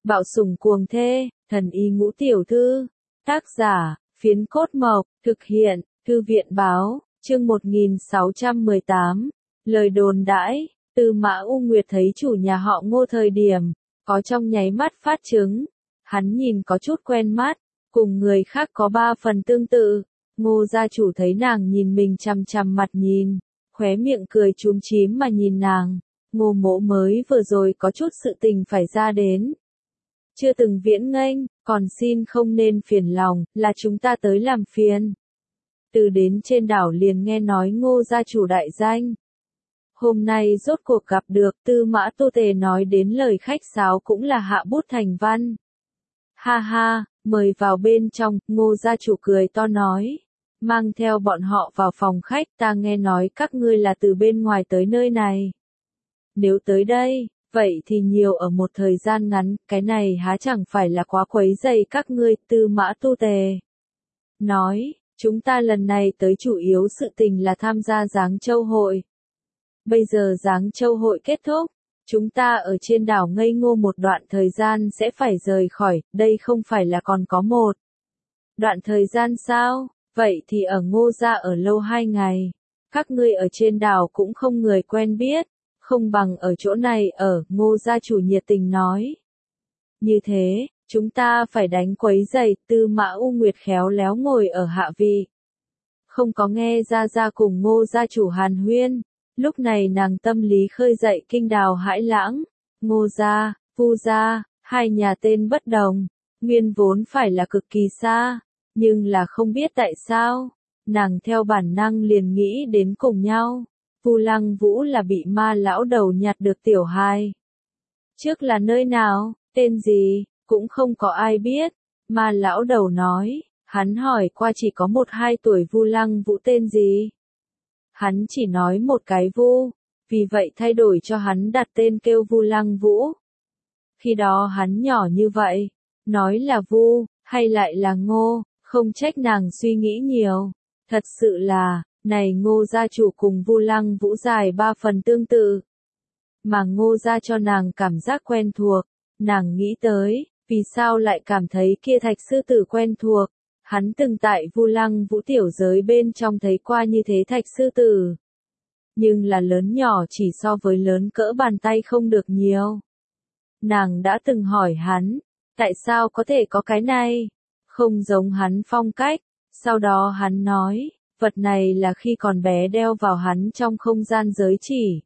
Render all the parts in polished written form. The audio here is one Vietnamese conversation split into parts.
Bạo sủng cuồng thê, thần y ngũ tiểu thư. Tác giả, Phiến Cốt Mộc, thực hiện, Thư viện báo, chương 1618. Lời đồn đãi, Tư Mã U Nguyệt thấy chủ nhà họ Ngô thời điểm, có trong nháy mắt phát chứng. Hắn nhìn có chút quen mắt, cùng người khác có 3 phần tương tự. Ngô gia chủ thấy nàng nhìn mình chằm chằm mặt nhìn, khóe miệng cười chúm chím mà nhìn nàng. Ngô mỗ mới vừa rồi có chút sự tình phải ra đến. Chưa từng viễn nghênh, còn xin không nên phiền lòng, là chúng ta tới làm phiền. Từ đến trên đảo liền nghe nói Ngô gia chủ đại danh. Hôm nay rốt cuộc gặp được, Tư Mã Tu Tề nói đến lời khách sáo cũng là hạ bút thành văn. Ha ha, mời vào bên trong, Ngô gia chủ cười to nói. Mang theo bọn họ vào phòng khách, ta nghe nói các ngươi là từ bên ngoài tới nơi này. Nếu tới đây, vậy thì nhiều ở một thời gian ngắn, cái này há chẳng phải là quá quấy rầy các ngươi, Tư Mã Tu Tề. Nói, chúng ta lần này tới chủ yếu sự tình là tham gia Giáng Châu hội. Bây giờ Giáng Châu hội kết thúc, chúng ta ở trên đảo ngây ngô một đoạn thời gian sẽ phải rời khỏi, đây không phải là còn có một đoạn thời gian sao, vậy thì ở Ngô gia ở lâu 2 ngày. Các ngươi ở trên đảo cũng không người quen biết, không bằng ở chỗ này ở, Ngô gia chủ nhiệt tình nói. Như thế, chúng ta phải đánh quấy giày, Tư Mã U Nguyệt khéo léo ngồi ở hạ vị. Không có nghe ra cùng Ngô gia chủ hàn huyên, lúc này nàng tâm lý khơi dậy kinh đào hãi lãng. Ngô gia, Vu gia, hai nhà tên bất đồng, nguyên vốn phải là cực kỳ xa, nhưng là không biết tại sao, nàng theo bản năng liền nghĩ đến cùng nhau. Vu Lăng Vũ là bị Ma lão đầu nhặt được tiểu hài. Trước là nơi nào, tên gì, cũng không có ai biết. Ma lão đầu nói, hắn hỏi qua chỉ có 1-2 tuổi Vu Lăng Vũ tên gì. Hắn chỉ nói một cái Vu, vì vậy thay đổi cho hắn đặt tên kêu Vu Lăng Vũ. Khi đó hắn nhỏ như vậy, nói là Vu, hay lại là Ngô, không trách nàng suy nghĩ nhiều. Thật sự là, này Ngô gia chủ cùng Vu Lăng Vũ dài 3 phần tương tự. Mà Ngô gia cho nàng cảm giác quen thuộc, nàng nghĩ tới, vì sao lại cảm thấy kia Thạch sư tử quen thuộc. Hắn từng tại Vu Lăng Vũ tiểu giới bên trong thấy qua như thế Thạch sư tử. Nhưng là lớn nhỏ chỉ so với lớn cỡ bàn tay không được nhiều. Nàng đã từng hỏi hắn, tại sao có thể có cái này? Không giống hắn phong cách. Sau đó hắn nói, vật này là khi còn bé đeo vào hắn trong không gian giới chỉ.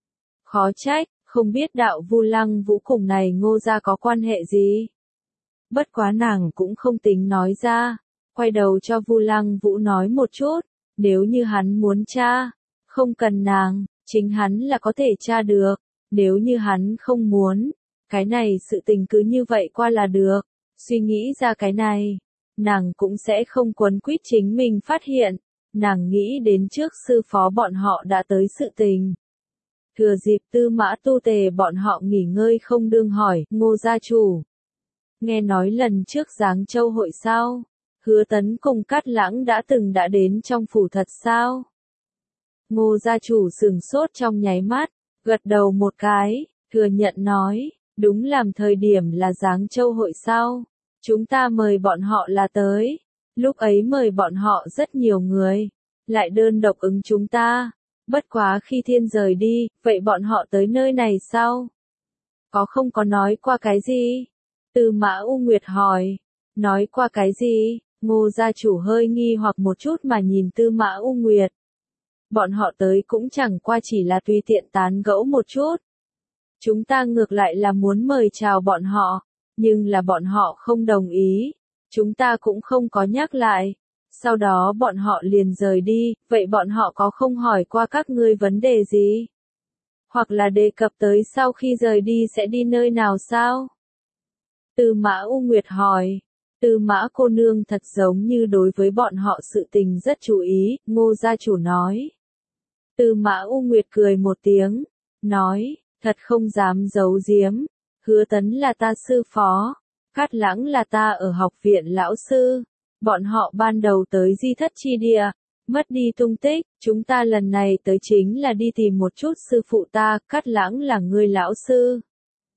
Khó trách, không biết đạo Vu Lăng Vũ cùng này Ngô gia có quan hệ gì. Bất quá nàng cũng không tính nói ra, quay đầu cho Vu Lăng Vũ nói một chút, nếu như hắn muốn tra, không cần nàng, chính hắn là có thể tra được, nếu như hắn không muốn, cái này sự tình cứ như vậy qua là được, suy nghĩ ra cái này, nàng cũng sẽ không quấn quýt chính mình phát hiện, nàng nghĩ đến trước sư phó bọn họ đã tới sự tình. Thừa dịp Tư Mã Tu Tề bọn họ nghỉ ngơi không đương hỏi, Ngô gia chủ. Nghe nói lần trước Giáng Châu hội sao? Hứa Tấn cùng Cát Lãng đã đến trong phủ thật sao? Ngô gia chủ sừng sốt trong nháy mắt, gật đầu một cái, thừa nhận nói, đúng làm thời điểm là Giáng Châu hội sao? Chúng ta mời bọn họ là tới. Lúc ấy mời bọn họ rất nhiều người, lại đơn độc ứng chúng ta. Bất quá khi thiên rời đi, vậy bọn họ tới nơi này sao? Có không có nói qua cái gì? Tư Mã U Nguyệt hỏi. Nói qua cái gì? Ngô gia chủ hơi nghi hoặc một chút mà nhìn Tư Mã U Nguyệt. Bọn họ tới cũng chẳng qua chỉ là tùy tiện tán gẫu một chút. Chúng ta ngược lại là muốn mời chào bọn họ, nhưng là bọn họ không đồng ý. Chúng ta cũng không có nhắc lại. Sau đó bọn họ liền rời đi, vậy bọn họ có không hỏi qua các ngươi vấn đề gì? Hoặc là đề cập tới sau khi rời đi sẽ đi nơi nào sao? Tư Mã U Nguyệt hỏi. Tư Mã cô nương thật giống như đối với bọn họ sự tình rất chú ý, Ngô gia chủ nói. Tư Mã U Nguyệt cười một tiếng, nói, thật không dám giấu giếm, Hứa Tấn là ta sư phó, Cát Lãng là ta ở học viện lão sư. Bọn họ ban đầu tới Di Thất Chi Địa, mất đi tung tích, chúng ta lần này tới chính là đi tìm một chút sư phụ ta, Cát Lãng là ngươi lão sư.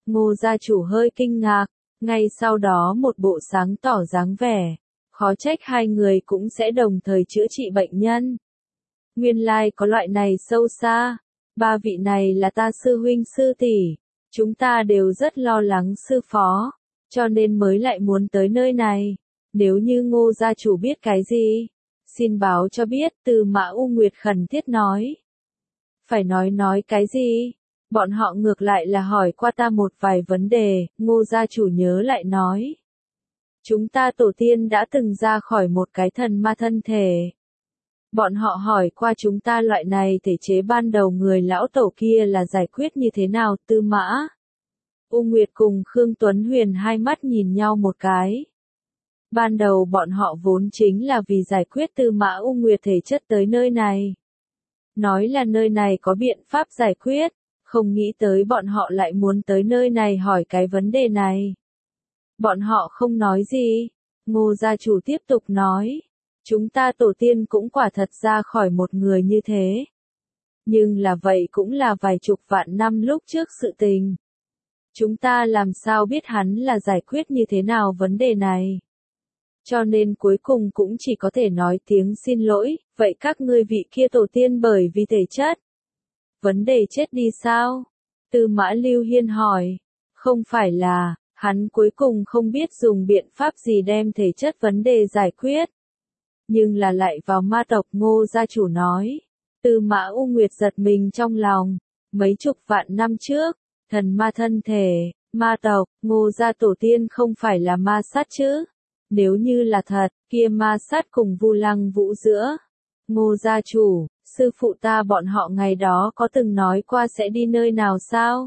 Ngô gia chủ hơi kinh ngạc, ngay sau đó một bộ sáng tỏ dáng vẻ. Khó trách hai người cũng sẽ đồng thời chữa trị bệnh nhân. Nguyên lai có loại này sâu xa. Ba vị này là ta sư huynh sư tỷ. Chúng ta đều rất lo lắng sư phó, cho nên mới lại muốn tới nơi này. Nếu như Ngô gia chủ biết cái gì, xin báo cho biết, Tư Mã U Nguyệt khẩn thiết nói. Phải nói cái gì? Bọn họ ngược lại là hỏi qua ta một vài vấn đề, Ngô gia chủ nhớ lại nói. Chúng ta tổ tiên đã từng ra khỏi một cái thần ma thân thể. Bọn họ hỏi qua chúng ta loại này thể chế ban đầu người lão tổ kia là giải quyết như thế nào. Tư Mã U Nguyệt cùng Khương Tuấn Huyền hai mắt nhìn nhau một cái. Ban đầu bọn họ vốn chính là vì giải quyết Tư Mã U Nguyệt thể chất tới nơi này. Nói là nơi này có biện pháp giải quyết, không nghĩ tới bọn họ lại muốn tới nơi này hỏi cái vấn đề này. Bọn họ không nói gì. Ngô gia chủ tiếp tục nói. Chúng ta tổ tiên cũng quả thật ra khỏi một người như thế. Nhưng là vậy cũng là vài chục vạn năm lúc trước sự tình. Chúng ta làm sao biết hắn là giải quyết như thế nào vấn đề này. Cho nên cuối cùng cũng chỉ có thể nói tiếng xin lỗi, vậy các ngươi vị kia tổ tiên bởi vì thể chất. Vấn đề chết đi sao? Tư Mã Lưu Hiên hỏi. Không phải là, hắn cuối cùng không biết dùng biện pháp gì đem thể chất vấn đề giải quyết. Nhưng là lại vào ma tộc. Ngô gia chủ nói. Tư Mã U Nguyệt giật mình trong lòng. Mấy chục vạn năm trước, thần ma thân thể, ma tộc, Ngô gia tổ tiên không phải là ma sát chứ? Nếu như là thật, kia ma sát cùng Vu Lăng Vũ giữa. Ngô gia chủ, sư phụ ta bọn họ ngày đó có từng nói qua sẽ đi nơi nào sao?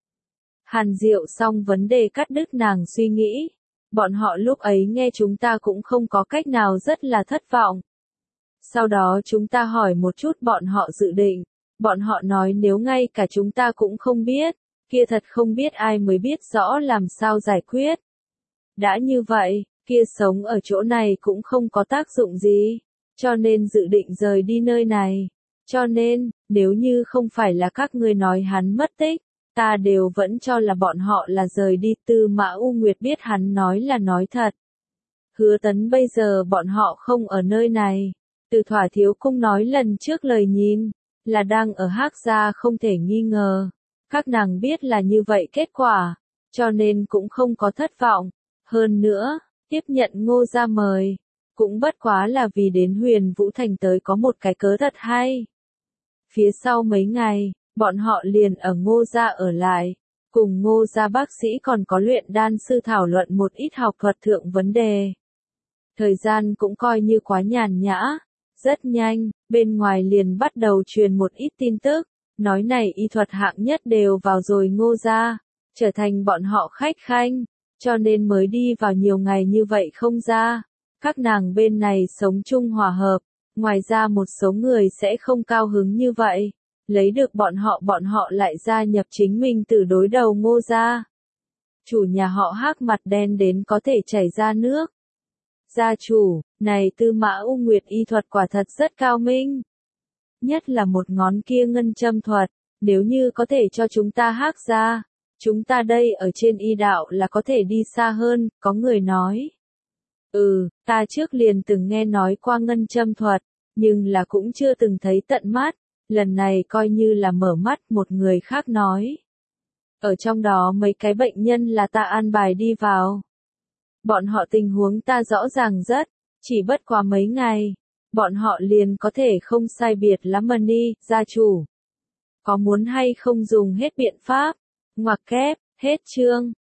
Hàn Diệu xong vấn đề cắt đứt nàng suy nghĩ. Bọn họ lúc ấy nghe chúng ta cũng không có cách nào, rất là thất vọng. Sau đó chúng ta hỏi một chút bọn họ dự định. Bọn họ nói nếu ngay cả chúng ta cũng không biết, kia thật không biết ai mới biết rõ làm sao giải quyết. Đã như vậy, kia sống ở chỗ này cũng không có tác dụng gì, cho nên dự định rời đi nơi này. Cho nên, nếu như không phải là các ngươi nói hắn mất tích, ta đều vẫn cho là bọn họ là rời đi. Tư Mã U Nguyệt biết hắn nói là nói thật. Hứa Tấn bây giờ bọn họ không ở nơi này. Từ Thỏa Thiếu Cung nói lần trước lời nhìn, là đang ở Hắc gia không thể nghi ngờ. Các nàng biết là như vậy kết quả, cho nên cũng không có thất vọng. Hơn nữa, tiếp nhận Ngô gia mời, cũng bất quá là vì đến Huyền Vũ Thành tới có một cái cớ thật hay. Phía sau mấy ngày, bọn họ liền ở Ngô gia ở lại, cùng Ngô gia bác sĩ còn có luyện đan sư thảo luận một ít học thuật thượng vấn đề. Thời gian cũng coi như quá nhàn nhã. Rất nhanh, bên ngoài liền bắt đầu truyền một ít tin tức, nói này y thuật hạng nhất đều vào rồi Ngô gia, trở thành bọn họ khách khanh, cho nên mới đi vào nhiều ngày như vậy không ra. Các nàng bên này sống chung hòa hợp, ngoài ra một số người sẽ không cao hứng như vậy, lấy được bọn họ lại gia nhập chính mình từ đối đầu Ngô gia. Chủ nhà họ Hắc mặt đen đến có thể chảy ra nước. Gia chủ, này Tư Mã U Nguyệt y thuật quả thật rất cao minh. Nhất là một ngón kia ngân châm thuật, nếu như có thể cho chúng ta Hắc gia, chúng ta đây ở trên y đạo là có thể đi xa hơn. Có người nói. Ta trước liền từng nghe nói qua ngân châm thuật, nhưng là cũng chưa từng thấy tận mắt, lần này coi như là mở mắt. Một người khác nói. Ở trong đó mấy cái bệnh nhân là ta an bài đi vào. Bọn họ tình huống ta rõ ràng rất, chỉ bất quá mấy ngày, bọn họ liền có thể không sai biệt lắm. Money, gia chủ. Có muốn hay không dùng hết biện pháp? Ngoặc kép, hết chương.